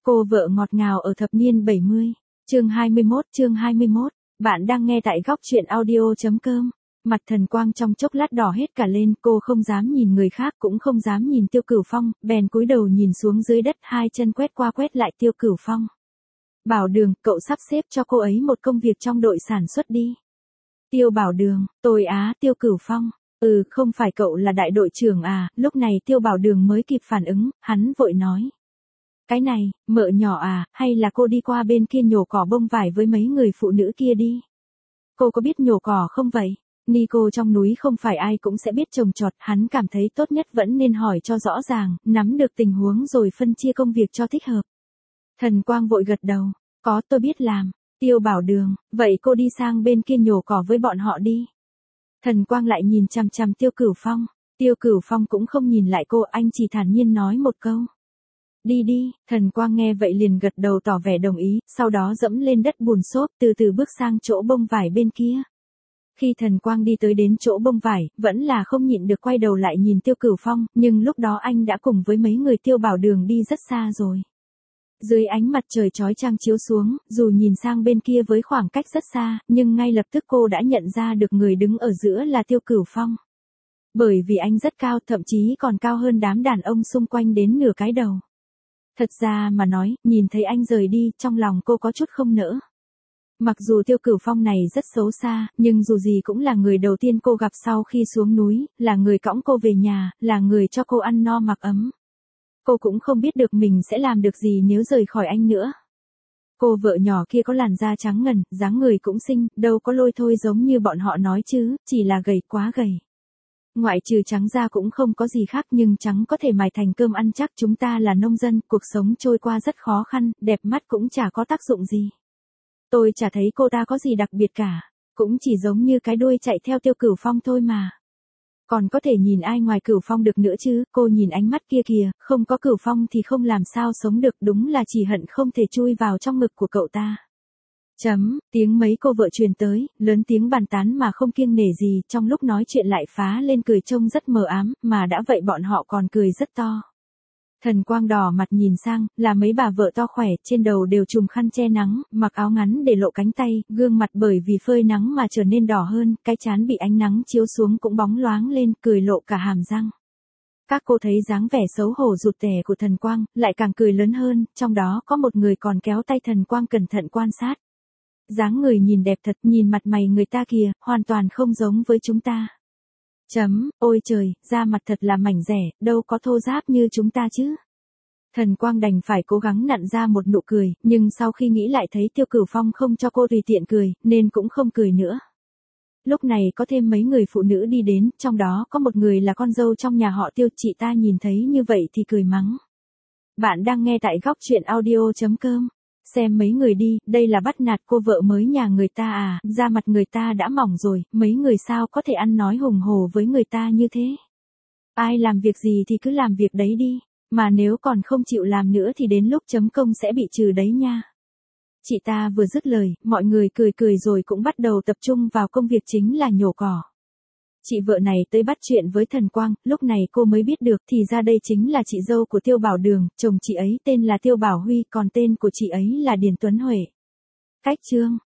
Cô vợ ngọt ngào ở thập niên 70. Chương 21. Bạn đang nghe tại góc truyện audio.com. Mặt Thần Quang trong chốc lát đỏ hết cả lên, cô không dám nhìn người khác cũng không dám nhìn Tiêu Cửu Phong, bèn cúi đầu nhìn xuống dưới đất, hai chân quét qua quét lại Tiêu Cửu Phong. Bảo Đường, cậu sắp xếp cho cô ấy một công việc trong đội sản xuất đi. Tiêu Bảo Đường, tôi á. Tiêu Cửu Phong, không phải cậu là đại đội trưởng à? Lúc này Tiêu Bảo Đường mới kịp phản ứng, hắn vội nói. Cái này, mợ nhỏ à, hay là cô đi qua bên kia nhổ cỏ bông vải với mấy người phụ nữ kia đi. Cô có biết nhổ cỏ không vậy? Nico trong núi không phải ai cũng sẽ biết trồng trọt, hắn cảm thấy tốt nhất vẫn nên hỏi cho rõ ràng, nắm được tình huống rồi phân chia công việc cho thích hợp. Thần Quang vội gật đầu, có, tôi biết làm. Tiêu Bảo Đường, vậy cô đi sang bên kia nhổ cỏ với bọn họ đi. Thần Quang lại nhìn chằm chằm Tiêu Cửu Phong. Tiêu Cửu Phong cũng không nhìn lại cô, anh chỉ thản nhiên nói một câu. Đi đi. Thần Quang nghe vậy liền gật đầu tỏ vẻ đồng ý, sau đó dẫm lên đất bùn xốp, từ từ bước sang chỗ bông vải bên kia. Khi Thần Quang đi tới đến chỗ bông vải, vẫn là không nhịn được quay đầu lại nhìn Tiêu Cửu Phong, nhưng lúc đó anh đã cùng với mấy người Tiêu Bảo Đường đi rất xa rồi. Dưới ánh mặt trời chói chang chiếu xuống, dù nhìn sang bên kia với khoảng cách rất xa, nhưng ngay lập tức cô đã nhận ra được người đứng ở giữa là Tiêu Cửu Phong. Bởi vì anh rất cao, thậm chí còn cao hơn đám đàn ông xung quanh đến nửa cái đầu. Thật ra mà nói, nhìn thấy anh rời đi, trong lòng cô có chút không nỡ. Mặc dù Tiêu Cửu Phong này rất xấu xa, nhưng dù gì cũng là người đầu tiên cô gặp sau khi xuống núi, là người cõng cô về nhà, là người cho cô ăn no mặc ấm. Cô cũng không biết được mình sẽ làm được gì nếu rời khỏi anh nữa. Cô vợ nhỏ kia có làn da trắng ngần, dáng người cũng xinh, đâu có lôi thôi giống như bọn họ nói chứ, chỉ là gầy quá gầy. Ngoại trừ trắng da cũng không có gì khác, nhưng trắng có thể mài thành cơm ăn chắc. Chúng ta là nông dân, cuộc sống trôi qua rất khó khăn, đẹp mắt cũng chả có tác dụng gì. Tôi chả thấy cô ta có gì đặc biệt cả, cũng chỉ giống như cái đuôi chạy theo Tiêu Cửu Phong thôi mà. Còn có thể nhìn ai ngoài Cửu Phong được nữa chứ, cô nhìn ánh mắt kia kìa, không có Cửu Phong thì không làm sao sống được, đúng là chỉ hận không thể chui vào trong ngực của cậu ta. Tiếng mấy cô vợ truyền tới, lớn tiếng bàn tán mà không kiêng nể gì, trong lúc nói chuyện lại phá lên cười trông rất mờ ám, mà đã vậy bọn họ còn cười rất to. Thần Quang đỏ mặt nhìn sang, là mấy bà vợ to khỏe, trên đầu đều trùm khăn che nắng, mặc áo ngắn để lộ cánh tay, gương mặt bởi vì phơi nắng mà trở nên đỏ hơn, cái trán bị ánh nắng chiếu xuống cũng bóng loáng lên, cười lộ cả hàm răng. Các cô thấy dáng vẻ xấu hổ rụt rè của Thần Quang, lại càng cười lớn hơn, trong đó có một người còn kéo tay Thần Quang cẩn thận quan sát. Dáng người nhìn đẹp thật, nhìn mặt mày người ta kìa, hoàn toàn không giống với chúng ta. Ôi trời, da mặt thật là mảnh dẻ, đâu có thô ráp như chúng ta chứ. Thần Quang đành phải cố gắng nặn ra một nụ cười, nhưng sau khi nghĩ lại thấy Tiêu Cửu Phong không cho cô tùy tiện cười, nên cũng không cười nữa. Lúc này có thêm mấy người phụ nữ đi đến, trong đó có một người là con dâu trong nhà họ Tiêu, chị ta nhìn thấy như vậy thì cười mắng. Bạn đang nghe tại góc truyện audio.com. Xem mấy người đi, đây là bắt nạt cô vợ mới nhà người ta à, da mặt người ta đã mỏng rồi, mấy người sao có thể ăn nói hùng hổ với người ta như thế. Ai làm việc gì thì cứ làm việc đấy đi, mà nếu còn không chịu làm nữa thì đến lúc chấm công sẽ bị trừ đấy nha. Chị ta vừa dứt lời, mọi người cười cười rồi cũng bắt đầu tập trung vào công việc chính là nhổ cỏ. Chị vợ này tới bắt chuyện với Thần Quang, lúc này cô mới biết được thì ra đây chính là chị dâu của Tiêu Bảo Đường, chồng chị ấy tên là Tiêu Bảo Huy, còn tên của chị ấy là Điền Tuấn Huệ. Cách chương,